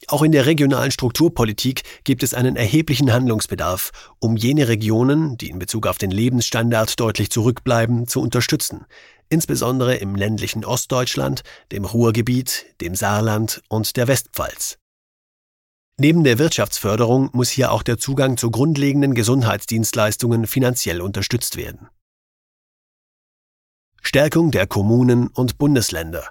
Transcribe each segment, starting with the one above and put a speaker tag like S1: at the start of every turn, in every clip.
S1: Auch in der regionalen Strukturpolitik gibt es einen erheblichen Handlungsbedarf, um jene Regionen, die in Bezug auf den Lebensstandard deutlich zurückbleiben, zu unterstützen, insbesondere im ländlichen Ostdeutschland, dem Ruhrgebiet, dem Saarland und der Westpfalz. Neben der Wirtschaftsförderung muss hier auch der Zugang zu grundlegenden Gesundheitsdienstleistungen finanziell unterstützt werden. Stärkung der Kommunen und Bundesländer.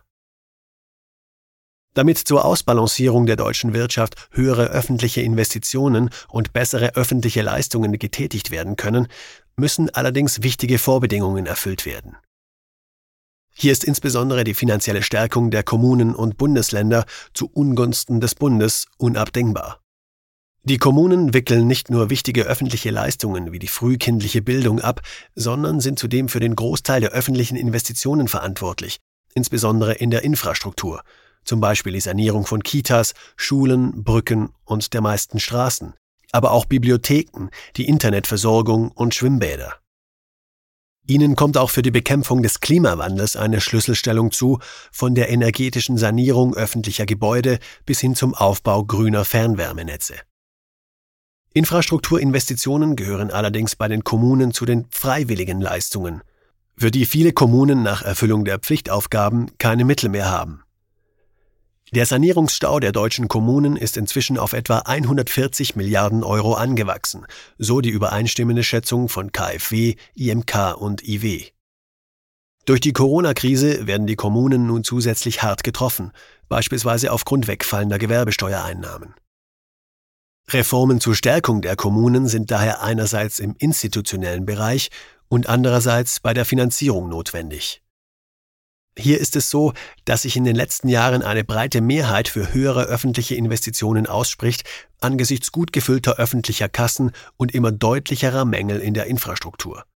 S1: Damit zur Ausbalancierung der deutschen Wirtschaft höhere öffentliche Investitionen und bessere öffentliche Leistungen getätigt werden können, müssen allerdings wichtige Vorbedingungen erfüllt werden. Hier ist insbesondere die finanzielle Stärkung der Kommunen und Bundesländer zu Ungunsten des Bundes unabdingbar. Die Kommunen wickeln nicht nur wichtige öffentliche Leistungen wie die frühkindliche Bildung ab, sondern sind zudem für den Großteil der öffentlichen Investitionen verantwortlich, insbesondere in der Infrastruktur, zum Beispiel die Sanierung von Kitas, Schulen, Brücken und der meisten Straßen, aber auch Bibliotheken, die Internetversorgung und Schwimmbäder. Ihnen kommt auch für die Bekämpfung des Klimawandels eine Schlüsselstellung zu, von der energetischen Sanierung öffentlicher Gebäude bis hin zum Aufbau grüner Fernwärmenetze. Infrastrukturinvestitionen gehören allerdings bei den Kommunen zu den freiwilligen Leistungen, für die viele Kommunen nach Erfüllung der Pflichtaufgaben keine Mittel mehr haben. Der Sanierungsstau der deutschen Kommunen ist inzwischen auf etwa 140 Milliarden Euro angewachsen, so die übereinstimmende Schätzung von KfW, IMK und IW. Durch die Corona-Krise werden die Kommunen nun zusätzlich hart getroffen, beispielsweise aufgrund wegfallender Gewerbesteuereinnahmen. Reformen zur Stärkung der Kommunen sind daher einerseits im institutionellen Bereich und andererseits bei der Finanzierung notwendig. Hier ist es so, dass sich in den letzten Jahren eine breite Mehrheit für höhere öffentliche Investitionen ausspricht, angesichts gut gefüllter öffentlicher Kassen und immer deutlicherer Mängel in der Infrastruktur.